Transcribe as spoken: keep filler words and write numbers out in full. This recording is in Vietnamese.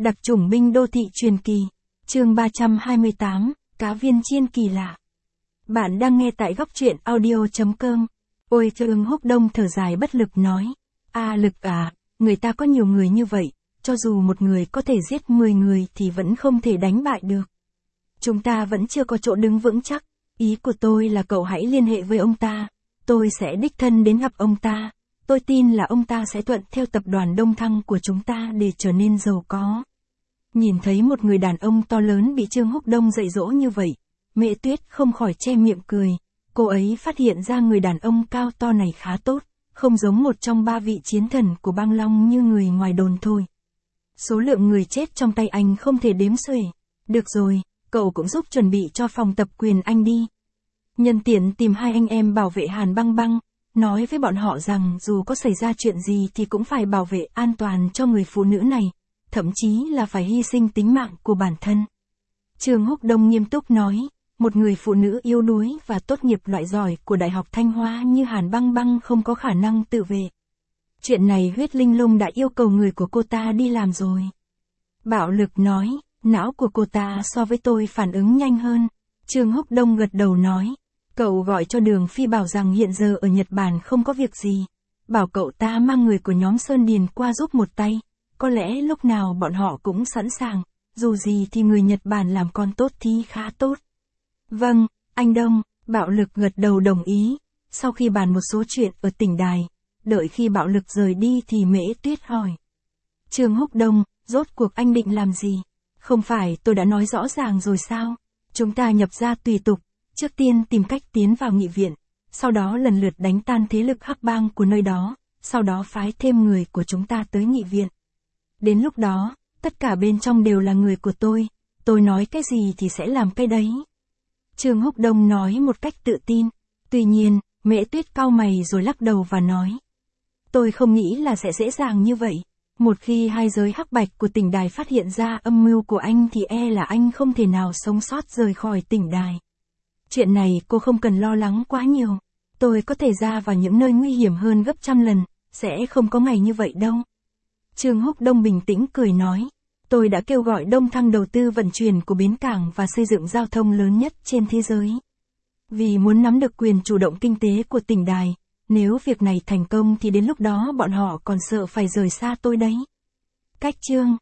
Đặc chủng binh đô thị truyền kỳ. Chương ba trăm hai mươi tám, cá viên chiên kỳ lạ. Bạn đang nghe tại góc truyện audio chấm com. Ôi Trương Húc Đông thở dài bất lực nói. A Lực à, người ta có nhiều người như vậy, cho dù một người có thể giết mười người thì vẫn không thể đánh bại được. Chúng ta vẫn chưa có chỗ đứng vững chắc, ý của tôi là cậu hãy liên hệ với ông ta, tôi sẽ đích thân đến gặp ông ta, tôi tin là ông ta sẽ thuận theo tập đoàn Đông Thăng của chúng ta để trở nên giàu có. Nhìn thấy một người đàn ông to lớn bị Trương Húc Đông dạy dỗ như vậy, Mễ Tuyết không khỏi che miệng cười, cô ấy phát hiện ra người đàn ông cao to này khá tốt, không giống một trong ba vị chiến thần của băng long như người ngoài đồn thôi. Số lượng người chết trong tay anh không thể đếm xuể. Được rồi, cậu cũng giúp chuẩn bị cho phòng tập quyền anh đi. Nhân tiện tìm hai anh em bảo vệ Hàn Băng Băng, nói với bọn họ rằng dù có xảy ra chuyện gì thì cũng phải bảo vệ an toàn cho người phụ nữ này, thậm chí là phải hy sinh tính mạng của bản thân. Trương Húc Đông nghiêm túc nói, một người phụ nữ yếu đuối và tốt nghiệp loại giỏi của Đại học Thanh Hoa như Hàn Băng Băng không có khả năng tự vệ. Chuyện này Huyết Linh Lung đã yêu cầu người của cô ta đi làm rồi. Bạo Lực nói, não của cô ta so với tôi phản ứng nhanh hơn. Trương Húc Đông gật đầu nói, cậu gọi cho Đường Phi bảo rằng hiện giờ ở Nhật Bản không có việc gì. Bảo cậu ta mang người của nhóm Sơn Điền qua giúp một tay, có lẽ lúc nào bọn họ cũng sẵn sàng, dù gì thì người Nhật Bản làm con tốt thì khá tốt. Vâng, anh Đông, Bạo Lực gật đầu đồng ý. Sau khi bàn một số chuyện ở tỉnh đài, đợi khi Bạo Lực rời đi thì Mễ Tuyết hỏi. Trương Húc Đông, rốt cuộc anh định làm gì? Không phải tôi đã nói rõ ràng rồi sao? Chúng ta nhập ra tùy tục, trước tiên tìm cách tiến vào nghị viện, sau đó lần lượt đánh tan thế lực hắc bang của nơi đó, sau đó phái thêm người của chúng ta tới nghị viện. Đến lúc đó, tất cả bên trong đều là người của tôi, tôi nói cái gì thì sẽ làm cái đấy. Trương Húc Đông nói một cách tự tin, tuy nhiên, Mễ Tuyết cau mày rồi lắc đầu và nói. Tôi không nghĩ là sẽ dễ dàng như vậy. Một khi hai giới hắc bạch của tỉnh đài phát hiện ra âm mưu của anh thì e là anh không thể nào sống sót rời khỏi tỉnh đài. Chuyện này cô không cần lo lắng quá nhiều. Tôi có thể ra vào những nơi nguy hiểm hơn gấp trăm lần, sẽ không có ngày như vậy đâu. Trương Húc Đông bình tĩnh cười nói. Tôi đã kêu gọi Đông Thăng đầu tư vận chuyển của bến cảng và xây dựng giao thông lớn nhất trên thế giới. Vì muốn nắm được quyền chủ động kinh tế của tỉnh đài, nếu việc này thành công thì đến lúc đó bọn họ còn sợ phải rời xa tôi đấy. Cách chương